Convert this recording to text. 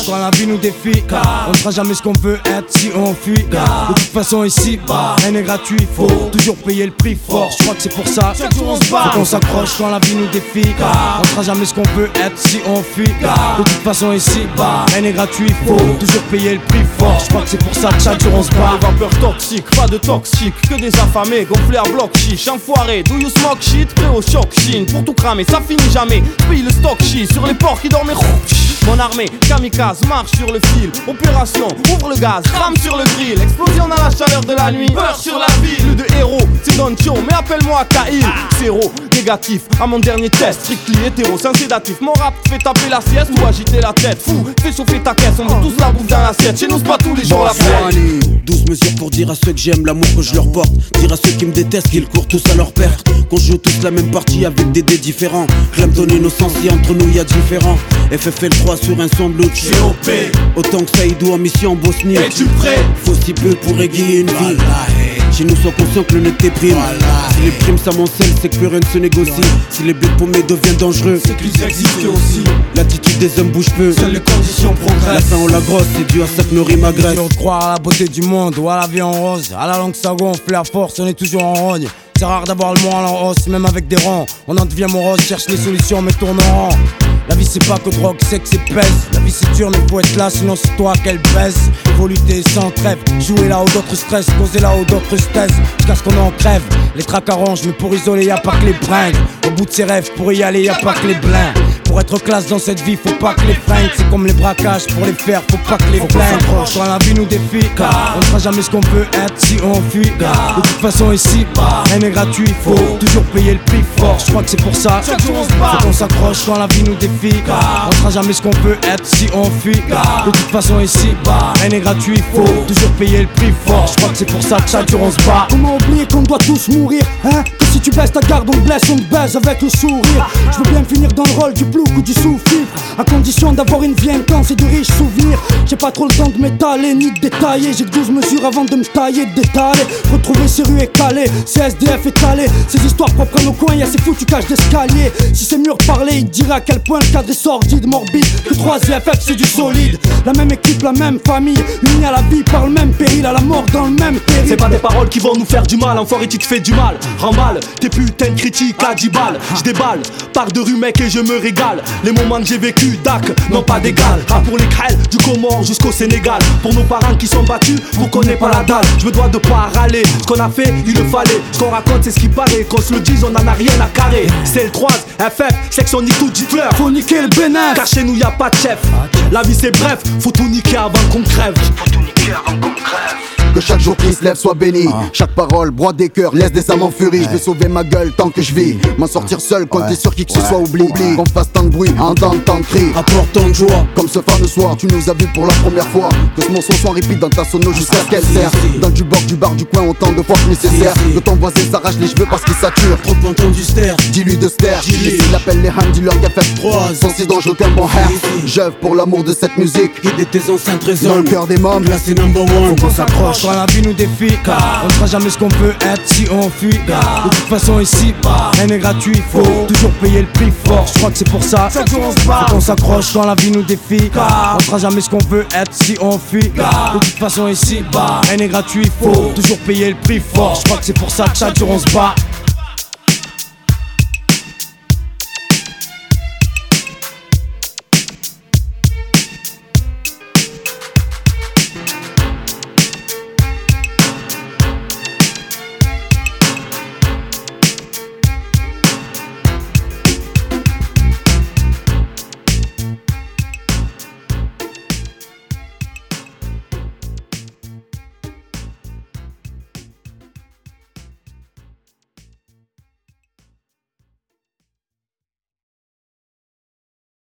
quand la vie nous défie. On ne fera jamais ce qu'on veut être si on fuit. De toute façon ici, rien n'est gratuit. Faut toujours payer le prix fort. Je crois que c'est pour ça faut qu'on s'accroche quand la vie nous défie. On ne fera jamais ce qu'on veut être si on fuit. De toute façon ici, rien n'est gratuit. Faut toujours payer le prix fort. Je crois que c'est pour ça que chaque jour on se bat. Des vapeurs toxiques, pas de toxiques, que des affamés, gonflés à bloc chiche, enfoiré. Do you smoke shit? Prêt au choc, chine. Pour tout cramer, ça finit jamais. J'paye le stock shit sur les porcs qui dormaient. Mon armée, kamikaze, marche sur le fil. Opération, ouvre le gaz, crame sur le grill. Explosion dans la chaleur de la nuit. Peur sur la ville. Plus de héros, c'est Don Chio, mais appelle-moi Kaïl. Zéro, négatif, à mon dernier test. Strictly hétéro, sans sédatif. Mon rap fait taper la sieste ou agiter la tête. Fou, fais chauffer ta caisse, on veut tous la bouffe dans l'assiette. Chez nous, c'est pas tous les jours la fête. 12 mesures pour dire à ceux que j'aime l'amour que je leur porte. Dire à ceux qui me détestent qu'ils courent tous à leur perte. Qu'on joue tous la même partie avec des dés différents. Clame ton innocence si entre nous y a différents. FFL 3 sur un son bleu. J'suis OP. Autant que Saïdou en mission en Bosnie. Es-tu prêt? Faut si peu pour égayer une vie. Chez nous sois conscient que le net est prime. Si les primes s'amoncellent c'est que plus rien ne se négocie. Si les blés paumés deviennent dangereux c'est qu'ils existent aussi. L'attitude des hommes bouge peu. Seules les conditions progressent. La fin on la grosse, c'est dû à ça que nos rimes agressent. Si on croit à la beauté du monde ou à la vie en rose, à la langue ça gonfle, à force on est toujours en rogne. C'est rare d'avoir le moral en hausse, même avec des rangs. On en devient morose, cherche les solutions mais tourne en rang. La vie c'est pas que drogue, sexe et pèse. La vie c'est dur mais faut être là sinon c'est toi qu'elle baisse. Faut lutter sans trêve, jouer là où d'autres stressent, causer là où d'autres se taisent. Jusqu'à ce qu'on en crève, les tracks arrangent mais pour isoler y'a pas que les bringues. Au bout de ses rêves, pour y aller y'a pas que les blins. Pour être classe dans cette vie, faut pas que les fringues. C'est comme les braquages, pour les faire, faut pas que les flingues. Quand la vie nous défie, on ne fera jamais ce qu'on peut être si on fuit. De toute façon ici, rien n'est gratuit, faut toujours payer le prix fort. Je crois que c'est pour ça faut qu'on s'accroche quand la vie nous défie. On ne fera jamais ce qu'on peut être si on fuit. De toute façon ici, rien n'est gratuit, faut toujours payer le prix fort. Je crois que c'est pour ça que chaque jour on se bat. Comment oublier qu'on doit tous mourir, hein? Que si tu baisses ta garde, on te blesse, on te baise avec le sourire. Je veux bien finir dans le rôle du plouc ou du sous-fifre, à condition d'avoir une vie intense et de riches souvenirs. J'ai pas trop le temps de m'étaler ni de détailler. J'ai que 12 mesures avant de me tailler, de détaler. Retrouver ces rues écalées, ces SDF étalés. Ces histoires propres à nos coins, y'a ces foutus cages d'escalier. Si ces murs parlaient, ils diraient à quel point le cadre est sordide, morbide. Que 3 ZFF c'est du solide. La même équipe, la même famille, unis à la vie par le même péril, à la mort dans le même péril. C'est pas des paroles qui vont nous faire du mal, enfoiré tu te fais du mal. Remballe tes putains de critiques à 10 balles. J'déballe, part de rue mec et je me régale. Les moments que j'ai vécu, dac, non pas d'égal. Ah pour les crêles, du Comore jusqu'au Sénégal. Pour nos parents qui sont battus, vous connaissez pas la dalle. Je me dois de pas râler, ce qu'on a fait, il le fallait. Ce qu'on raconte c'est ce qui paraît, qu'on se le dise on en a rien à carrer. C'est le 3, FF, section nique tout gifleur. Faut niquer le bénin, car chez nous y a pas de chef. La vie c'est bref, faut tout niquer avant qu'on crève. Faut tout niquer avant qu'on crève. Que chaque jour qui se lève soit béni. Chaque parole broie des cœurs, laisse des âmes en furie. Je vais sauver ma gueule tant que je vis. M'en sortir seul, compter sur qui que ce soit oublie. Qu'on fasse tant de bruit, entendre tant de cris. Apporte tant de joie. Comme ce fameux soir, tu nous as vus pour la première fois. Que ce morceau soit repeat dans ta sono jusqu'à ce qu'elle sert. Dans du bord du bar du coin, autant de fois que nécessaire. Que ton voisin s'arrache les cheveux parce qu'il sature. Trop entendu ster. Dis-lui de ster. S'il appelle les ham, dis-leur qu'a fait 3. Sans si dangereux qu'un bon hair. J'œuvre pour l'amour de cette musique. Et tes anciens trésors. Dans le cœur des mômes, là c'est number one. Faut qu'on s'accroche quand la vie nous défie. On ne fera jamais ce qu'on peut être si on fuit. De toute façon ici, rien n'est gratuit, faut toujours payer le prix fort. Je crois que c'est pour ça faut qu'on s'accroche quand la vie nous défie. On ne fera jamais ce qu'on peut être si on fuit. De toute façon ici, rien n'est gratuit, faut toujours payer le prix fort. Je crois que c'est pour ça que chaque jour on se bat.